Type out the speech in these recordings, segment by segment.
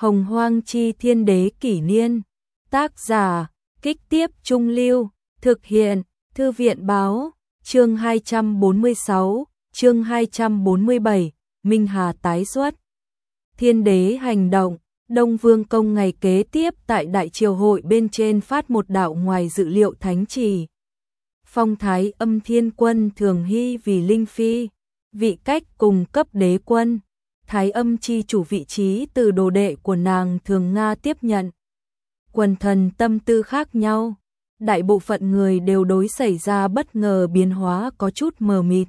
Hồng Hoang Chi Thiên Đế Kỷ Niên. Tác giả, Kích Tiếp Trung Lưu. Thực hiện, Thư viện Báo. Chương 246, chương 247, Minh Hà tái xuất. Thiên Đế hành động. Đông Vương Công ngày kế tiếp tại Đại Triều Hội bên trên phát một đạo ngoài dự liệu thánh chỉ. Phong Thái Âm Thiên Quân Thường Hy vì Linh Phi, vị cách cùng cấp đế quân. Thái Âm chi chủ vị trí từ đồ đệ của nàng Thường Nga tiếp nhận. Quần thần tâm tư khác nhau, đại bộ phận người đều đối xảy ra bất ngờ biến hóa có chút mờ mịt.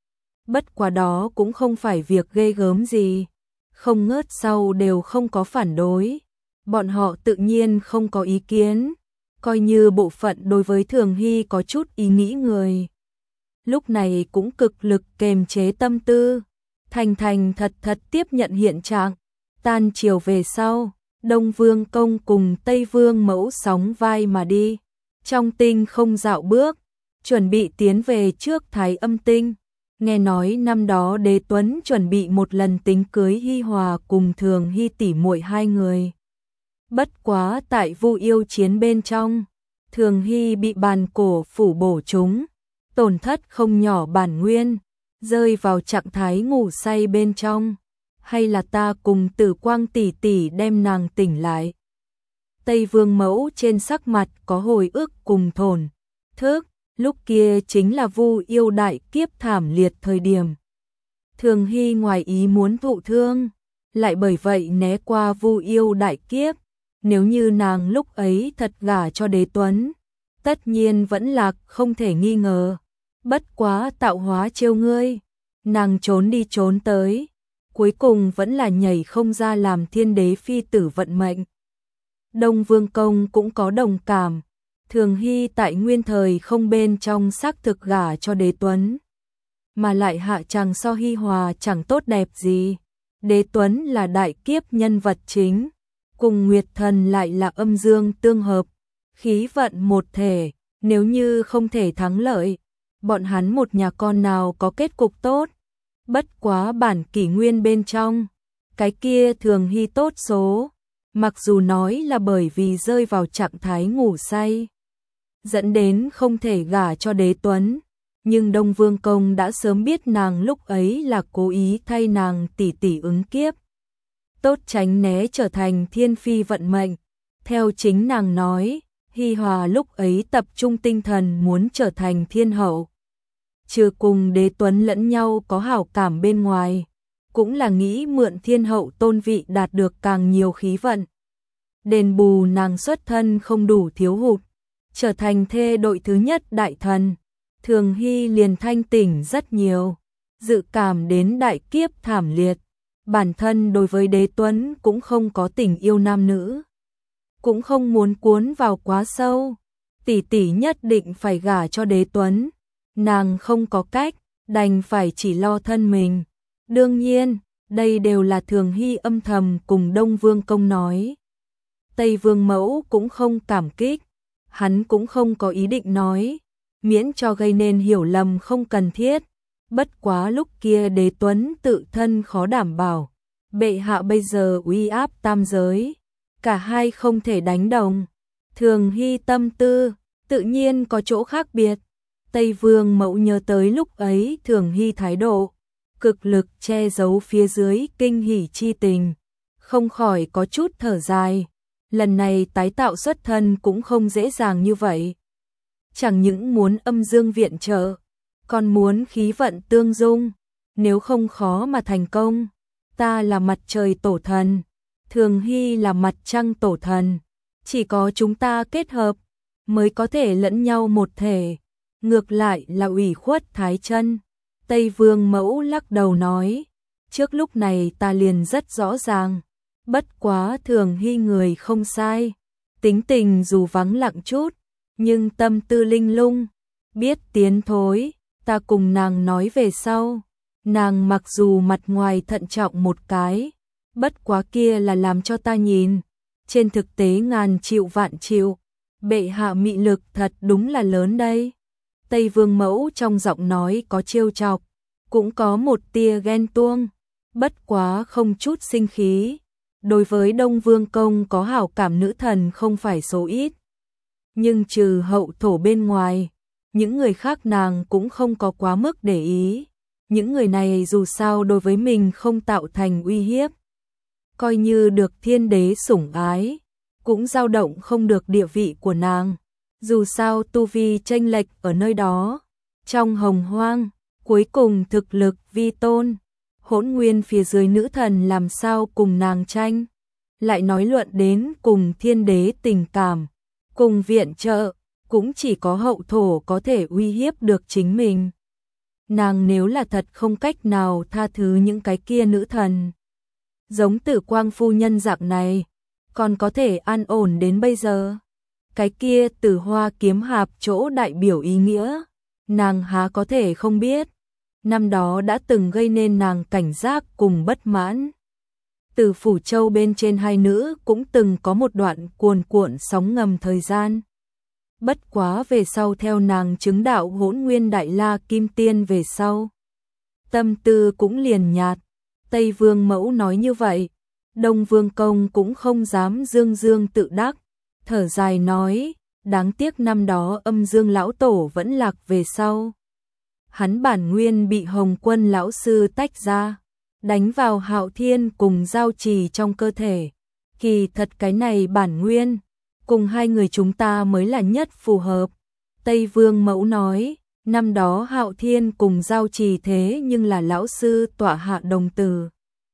Bất quá đó cũng không phải việc ghê gớm gì, không ngớt sau đều không có phản đối. Bọn họ tự nhiên không có ý kiến, coi như bộ phận đối với Thường Hy có chút ý nghĩ người. Lúc này cũng cực lực kềm chế tâm tư, thành thành thật thật tiếp nhận hiện trạng. Tan chiều về sau, Đông Vương Công cùng Tây Vương Mẫu sóng vai mà đi, trong tinh không dạo bước, chuẩn bị tiến về trước Thái Âm tinh. Nghe nói năm đó Đế Tuấn chuẩn bị một lần tính cưới Hi Hòa cùng Thường Hy tỷ muội hai người. Bất quá tại Vu Yêu chiến bên trong, Thường Hy bị bàn cổ phủ bổ trúng, tổn thất không nhỏ bản nguyên, rơi vào trạng thái ngủ say bên trong. Hay là ta cùng Tử Quang tỷ tỷ đem nàng tỉnh lại? Tây Vương Mẫu trên sắc mặt có hồi ức cùng thổn thức, lúc kia chính là Vu Yêu đại kiếp thảm liệt thời điểm. Thường Hy ngoài ý muốn thụ thương, lại bởi vậy né qua Vu Yêu đại kiếp. Nếu như nàng lúc ấy thật gả cho Đế Tuấn, tất nhiên vẫn lạc không thể nghi ngờ. Bất quá tạo hóa trêu ngươi, nàng trốn đi trốn tới, cuối cùng vẫn là nhảy không ra làm Thiên Đế phi tử vận mệnh. Đông Vương Công cũng có đồng cảm, Thường Hy tại nguyên thời không bên trong xác thực gả cho Đế Tuấn, mà lại hạ chàng so Hi Hòa chẳng tốt đẹp gì. Đế Tuấn là đại kiếp nhân vật chính, cùng Nguyệt Thần lại là âm dương tương hợp, khí vận một thể, nếu như không thể thắng lợi, bọn hắn một nhà con nào có kết cục tốt. Bất quá bản kỷ nguyên bên trong, cái kia Thường Hy tốt số, mặc dù nói là bởi vì rơi vào trạng thái ngủ say, dẫn đến không thể gả cho Đế Tuấn, nhưng Đông Vương Công đã sớm biết nàng lúc ấy là cố ý thay nàng tỷ tỷ ứng kiếp, tốt tránh né trở thành thiên phi vận mệnh. Theo chính nàng nói, Hi Hòa lúc ấy tập trung tinh thần muốn trở thành thiên hậu, trừ cùng Đế Tuấn lẫn nhau có hảo cảm bên ngoài, cũng là nghĩ mượn thiên hậu tôn vị đạt được càng nhiều khí vận, đền bù nàng xuất thân không đủ thiếu hụt, trở thành thê đội thứ nhất đại thần. Thường Hy liền thanh tỉnh rất nhiều, dự cảm đến đại kiếp thảm liệt. Bản thân đối với Đế Tuấn cũng không có tình yêu nam nữ, cũng không muốn cuốn vào quá sâu. Tỷ tỷ nhất định phải gả cho Đế Tuấn, nàng không có cách, đành phải chỉ lo thân mình. Đương nhiên, đây đều là Thường Hy âm thầm cùng Đông Vương Công nói. Tây Vương Mẫu cũng không cảm kích, hắn cũng không có ý định nói, miễn cho gây nên hiểu lầm không cần thiết. Bất quá lúc kia Đế Tuấn tự thân khó đảm bảo, bệ hạ bây giờ uy áp tam giới, cả hai không thể đánh đồng. Thường Hy tâm tư tự nhiên có chỗ khác biệt. Tây Vương Mẫu nhớ tới lúc ấy Thường Hy thái độ, cực lực che giấu phía dưới kinh hỉ chi tình, không khỏi có chút thở dài. Lần này tái tạo xuất thân cũng không dễ dàng như vậy. Chẳng những muốn âm dương viện trợ, còn muốn khí vận tương dung, nếu không khó mà thành công. Ta là mặt trời tổ thần, Thường Hy là mặt trăng tổ thần, chỉ có chúng ta kết hợp mới có thể lẫn nhau một thể, ngược lại là ủy khuất Thái Chân. Tây Vương Mẫu lắc đầu nói, trước lúc này ta liền rất rõ ràng, bất quá Thường Hy người không sai, tính tình dù vắng lặng chút, nhưng tâm tư linh lung, biết tiến thối. Ta cùng nàng nói về sau, nàng mặc dù mặt ngoài thận trọng một cái, bất quá kia là làm cho ta nhìn, trên thực tế ngàn triệu vạn triệu, bệ hạ mị lực thật đúng là lớn đây. Tây Vương Mẫu trong giọng nói có trêu chọc, cũng có một tia ghen tuông, bất quá không chút sinh khí. đối với Đông Vương Công có hảo cảm nữ thần không phải số ít. Nhưng trừ hậu thổ bên ngoài, những người khác nàng cũng không có quá mức để ý. Những người này dù sao đối với mình không tạo thành uy hiếp. Coi như được thiên đế sủng ái, cũng dao động không được địa vị của nàng. Dù sao tu vi chênh lệch ở nơi đó. Trong hồng hoang, cuối cùng thực lực vi tôn. Hỗn nguyên phía dưới nữ thần làm sao cùng nàng tranh. Lại nói luận đến cùng thiên đế tình cảm, cùng viện trợ, cũng chỉ có hậu thổ có thể uy hiếp được chính mình. Nàng nếu là thật không cách nào tha thứ những cái kia nữ thần. Giống Tử Quang phu nhân dạng này, còn có thể an ổn đến bây giờ. Cái kia Tử Hoa kiếm hạp chỗ đại biểu ý nghĩa, nàng há có thể không biết. Năm đó đã từng gây nên nàng cảnh giác cùng bất mãn. Từ Phủ Châu bên trên hai nữ cũng từng có một đoạn cuồn cuộn sóng ngầm thời gian. Bất quá về sau theo nàng chứng đạo Hỗn Nguyên Đại La Kim Tiên về sau, tâm tư cũng liền nhạt. Tây Vương Mẫu nói như vậy, Đông Vương Công cũng không dám dương dương tự đắc, thở dài nói, đáng tiếc năm đó Âm Dương lão tổ vẫn lạc về sau. Hắn bản nguyên bị Hồng Quân lão sư tách ra, đánh vào Hạo Thiên cùng giao trì trong cơ thể. Kỳ thật cái này bản nguyên, cùng hai người chúng ta mới là nhất phù hợp. Tây Vương Mẫu nói, năm đó Hạo Thiên cùng giao trì thế nhưng là lão sư tọa hạ đồng tử.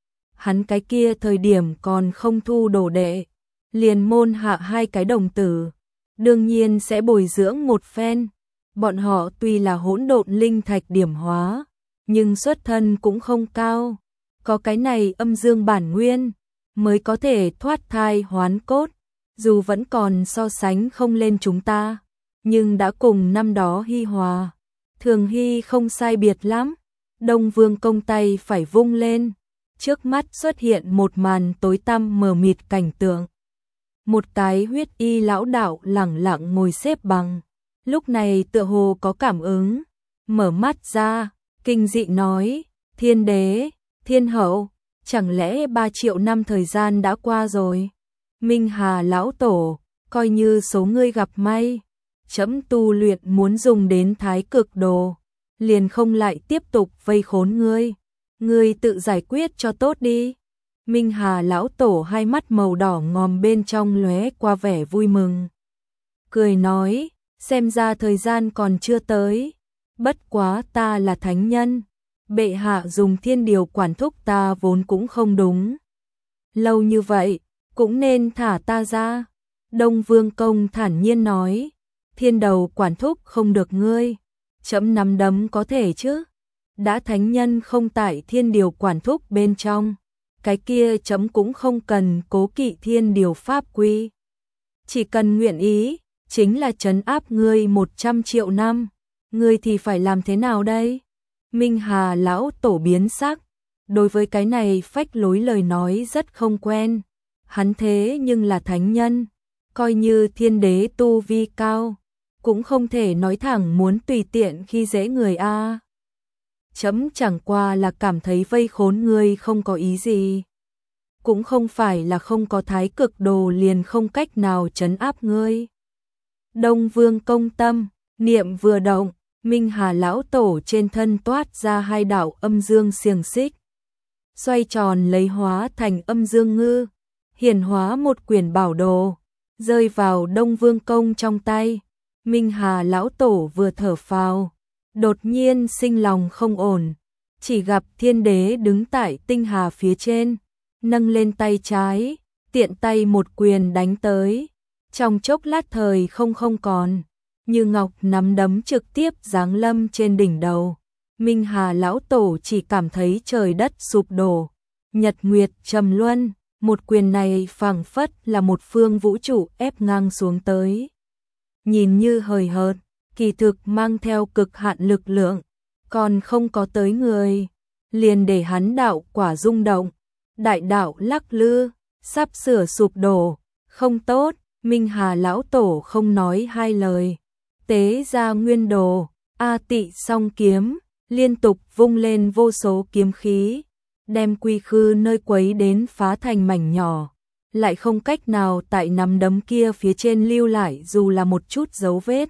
Hắn cái kia thời điểm còn không thu đồ đệ, liền môn hạ hai cái đồng tử, đương nhiên sẽ bồi dưỡng một phen. Bọn họ tuy là hỗn độn linh thạch điểm hóa, nhưng xuất thân cũng không cao. Có cái này âm dương bản nguyên, mới có thể thoát thai hoán cốt. Dù vẫn còn so sánh không lên chúng ta, nhưng đã cùng năm đó Hi Hòa, Thường Hy không sai biệt lắm. Đông Vương Công tay phải vung lên, trước mắt xuất hiện một màn tối tăm mờ mịt cảnh tượng. Một cái huyết y lão đạo lẳng lặng ngồi xếp bằng, lúc này tựa hồ có cảm ứng, mở mắt ra, kinh dị nói, thiên đế, thiên hậu, chẳng lẽ 3 triệu năm thời gian đã qua rồi? Minh Hà lão tổ, coi như số ngươi gặp may, chấm tu luyện muốn dùng đến thái cực đồ, liền không lại tiếp tục vây khốn ngươi. Ngươi tự giải quyết cho tốt đi. Minh Hà lão tổ hai mắt màu đỏ ngòm bên trong lóe qua vẻ vui mừng. Cười nói, xem ra thời gian còn chưa tới. Bất quá ta là thánh nhân. Bệ hạ dùng thiên điều quản thúc ta vốn cũng không đúng. Lâu như vậy, cũng nên thả ta ra. Đông Vương Công thản nhiên nói, thiên đầu quản thúc không được ngươi. Chấm nắm đấm có thể chứ. Đã thánh nhân không tại thiên điều quản thúc bên trong, cái kia chấm cũng không cần cố kỵ thiên điều pháp quy. Chỉ cần nguyện ý, chính là trấn áp ngươi 100 triệu năm. Ngươi thì phải làm thế nào đây? Minh Hà lão tổ biến sắc, đối với cái này phách lối lời nói rất không quen. Hắn thế nhưng là thánh nhân, coi như thiên đế tu vi cao, cũng không thể nói thẳng muốn tùy tiện khi dễ người a. Chấm chẳng qua là cảm thấy vây khốn ngươi không có ý gì. Cũng không phải là không có thái cực đồ liền không cách nào trấn áp ngươi. Đông Vương Công tâm, niệm vừa động, Minh Hà lão tổ trên thân toát ra hai đạo âm dương xiềng xích. Xoay tròn lấy hóa thành âm dương ngư, hiển hóa một quyển bảo đồ, rơi vào Đông Vương Công trong tay. Minh Hà lão tổ vừa thở phào, đột nhiên sinh lòng không ổn, chỉ gặp thiên đế đứng tại tinh hà phía trên, nâng lên tay trái, tiện tay một quyền đánh tới, trong chốc lát thời không còn, như ngọc nắm đấm trực tiếp giáng lâm trên đỉnh đầu. Minh Hà lão tổ chỉ cảm thấy trời đất sụp đổ, nhật nguyệt trầm luân, một quyền này phảng phất là một phương vũ trụ ép ngang xuống tới. Nhìn như hời hợt, kỳ thực mang theo cực hạn lực lượng, còn không có tới người, liền để hắn đạo quả rung động, đại đạo lắc lư, sắp sửa sụp đổ, không tốt. Minh Hà lão tổ không nói hai lời, tế ra nguyên đồ, A Tị song kiếm, liên tục vung lên vô số kiếm khí, đem quy khư nơi quấy đến phá thành mảnh nhỏ. lại không cách nào tại nắm đấm kia phía trên lưu lại dù là một chút dấu vết.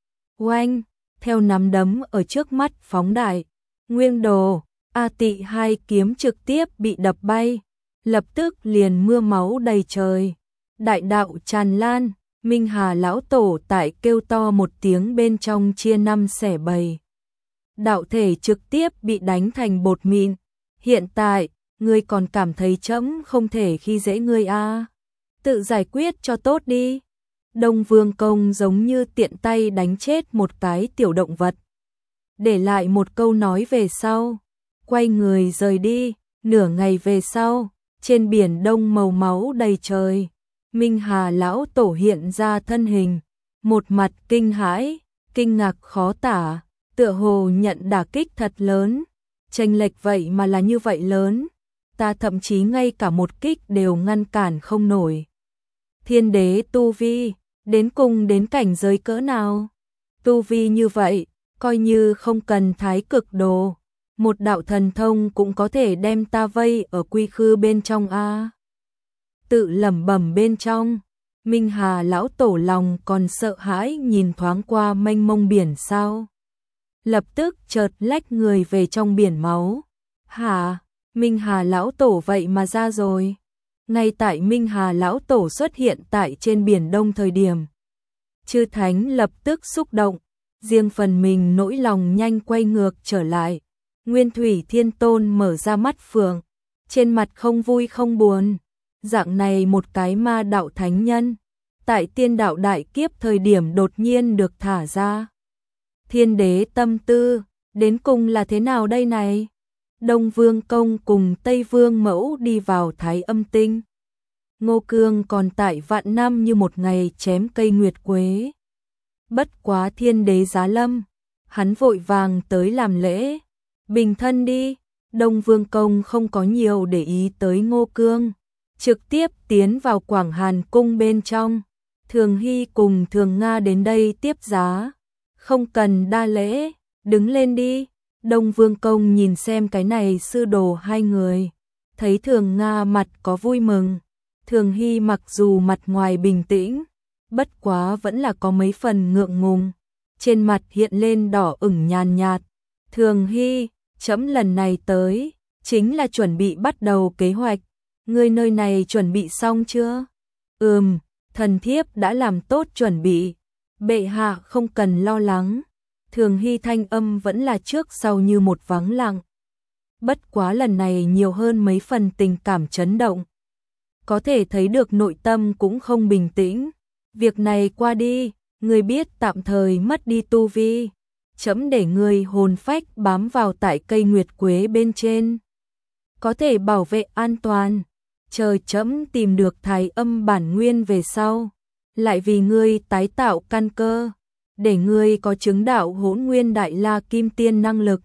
Oanh, theo nắm đấm ở trước mắt phóng đại, nguyên đồ, A Tị hai kiếm trực tiếp bị đập bay, lập tức liền mưa máu đầy trời. Đại đạo tràn lan, Minh Hà lão tổ tại kêu to một tiếng bên trong chia năm xẻ bảy. Đạo thể trực tiếp bị đánh thành bột mịn. Hiện tại, ngươi còn cảm thấy trẫm không thể khi dễ ngươi à? Tự giải quyết cho tốt đi. Đông Vương Công giống như tiện tay đánh chết một cái tiểu động vật. Để lại một câu nói về sau, quay người rời đi. Nửa ngày về sau, trên biển đông màu máu đầy trời, Minh Hà lão tổ hiện ra thân hình, một mặt kinh hãi, kinh ngạc khó tả, tựa hồ nhận đả kích thật lớn. Chênh lệch vậy mà là như vậy lớn, ta thậm chí ngay cả một kích đều ngăn cản không nổi. Thiên đế tu vi, đến cùng đến cảnh giới cỡ nào? Tu vi như vậy, coi như không cần thái cực đồ, một đạo thần thông cũng có thể đem ta vây ở quy khư bên trong a. Tự lẩm bẩm bên trong, Minh Hà lão tổ lòng còn sợ hãi nhìn thoáng qua mênh mông biển sao. Lập tức chợt lách người về trong biển máu. Hả? Minh Hà lão tổ vậy mà ra rồi. Ngay tại Minh Hà lão tổ xuất hiện tại trên biển đông thời điểm, chư thánh lập tức xúc động, riêng phần mình nỗi lòng nhanh quay ngược trở lại. Nguyên Thủy Thiên Tôn mở ra mắt phượng, trên mặt không vui không buồn. Dạng này một cái ma đạo thánh nhân, tại tiên đạo đại kiếp thời điểm đột nhiên được thả ra. Thiên đế tâm tư, đến cùng là thế nào đây này? Đông Vương Công cùng Tây Vương Mẫu đi vào Thái Âm Tinh. Ngô Cương còn tại vạn năm như một ngày chém cây nguyệt quế. Bất quá thiên đế giá lâm, hắn vội vàng tới làm lễ. Bình thân đi. Đông Vương Công không có nhiều để ý tới Ngô Cương, trực tiếp tiến vào Quảng Hàn cung bên trong. Thường Hy cùng Thường Nga đến đây tiếp giá. Không cần đa lễ, đứng lên đi. Đông Vương Công nhìn xem cái này sư đồ hai người, thấy Thường Nga mặt có vui mừng. Thường Hy mặc dù mặt ngoài bình tĩnh, bất quá vẫn là có mấy phần ngượng ngùng, trên mặt hiện lên đỏ ửng nhàn nhạt. Thường Hy, trẫm lần này tới, chính là chuẩn bị bắt đầu kế hoạch. Ngươi nơi này chuẩn bị xong chưa? Thần thiếp đã làm tốt chuẩn bị. Bệ hạ không cần lo lắng. Thường Hy thanh âm vẫn là trước sau như một vắng lặng. Bất quá lần này nhiều hơn mấy phần tình cảm chấn động. Có thể thấy được nội tâm cũng không bình tĩnh. Việc này qua đi, ngươi biết tạm thời mất đi tu vi. Trẫm để ngươi hồn phách bám vào tại cây nguyệt quế bên trên, có thể bảo vệ an toàn. Chờ trẫm tìm được Thái Âm bản nguyên về sau, lại vì ngươi tái tạo căn cơ, để ngươi có chứng đạo Hỗn Nguyên Đại La Kim Tiên năng lực.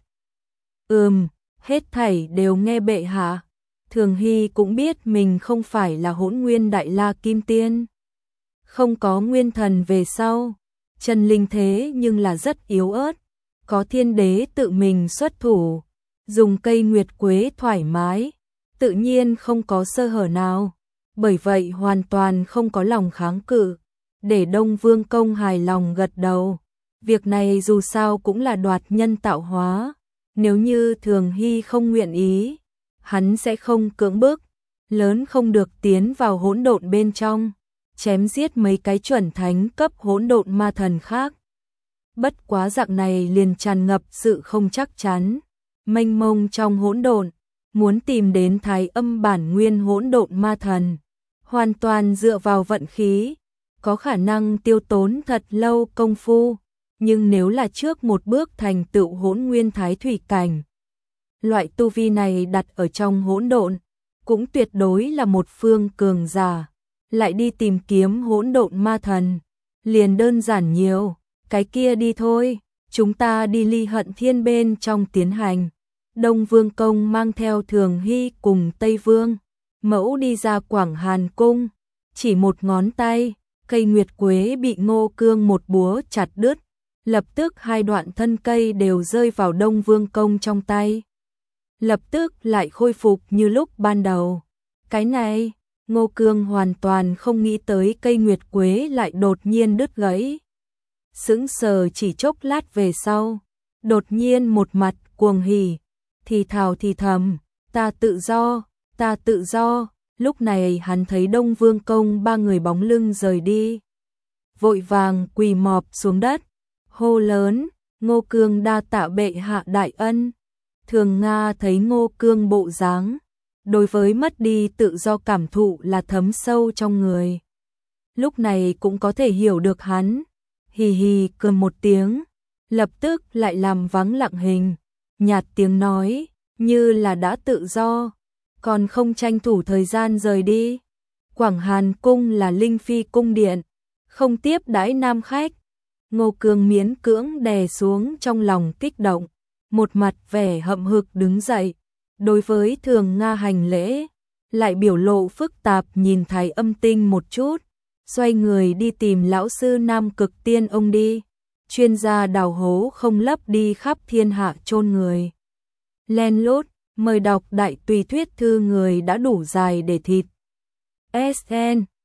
Hết thảy đều nghe bệ hạ. Thường Hy cũng biết mình không phải là Hỗn Nguyên Đại La Kim Tiên, không có nguyên thần về sau, chân linh thế nhưng là rất yếu ớt. Có thiên đế tự mình xuất thủ, dùng cây nguyệt quế thoải mái, tự nhiên không có sơ hở nào, bởi vậy hoàn toàn không có lòng kháng cự, để Đông Vương Công hài lòng gật đầu. Việc này dù sao cũng là đoạt nhân tạo hóa, nếu như Thường Hy không nguyện ý, hắn sẽ không cưỡng bức, lớn không được tiến vào hỗn độn bên trong, chém giết mấy cái chuẩn thánh cấp hỗn độn ma thần khác. Bất quá dạng này liền tràn ngập sự không chắc chắn, mênh mông trong hỗn độn, muốn tìm đến Thái Âm bản nguyên hỗn độn ma thần, hoàn toàn dựa vào vận khí, có khả năng tiêu tốn thật lâu công phu, nhưng nếu là trước một bước thành tựu hỗn nguyên thái thủy cảnh, loại tu vi này đặt ở trong hỗn độn, cũng tuyệt đối là một phương cường giả. Lại đi tìm kiếm hỗn độn ma thần, liền đơn giản nhiều. Cái kia đi thôi, chúng ta đi Ly Hận Thiên bên trong tiến hành. Đông Vương Công mang theo Thường Hy cùng Tây Vương Mẫu đi ra Quảng Hàn cung, chỉ một ngón tay, cây nguyệt quế bị Ngô Cương một búa chặt đứt, lập tức hai đoạn thân cây đều rơi vào Đông Vương Công trong tay. Lập tức lại khôi phục như lúc ban đầu. Cái này, Ngô Cương hoàn toàn không nghĩ tới cây nguyệt quế lại đột nhiên đứt gãy. Sững sờ chỉ chốc lát về sau, đột nhiên một mặt cuồng hỉ, thì thào thì thầm, ta tự do. Lúc này hắn thấy Đông Vương Công ba người bóng lưng rời đi, vội vàng quỳ mọp xuống đất, hô lớn, Ngô Cương đa tạ bệ hạ đại ân. Thường Nga thấy Ngô Cương bộ dáng, đối với mất đi tự do cảm thụ là thấm sâu trong người. Lúc này cũng có thể hiểu được hắn, hì hì cười một tiếng, lập tức lại làm vắng lặng hình, nhạt tiếng nói, như là đã tự do, còn không tranh thủ thời gian rời đi. Quảng Hàn cung là linh phi cung điện, không tiếp đãi nam khách. Ngô Cương miễn cưỡng đè xuống trong lòng kích động, một mặt vẻ hậm hực đứng dậy, đối với Thường Nga hành lễ, lại biểu lộ phức tạp nhìn Thái Âm Tinh một chút, xoay người đi tìm lão sư Nam Cực Tiên ông đi, chuyên gia đào hố không lấp đi khắp thiên hạ chôn người. Len lút, mời đọc đại tùy thuyết thư người đã đủ dài để thịt. SN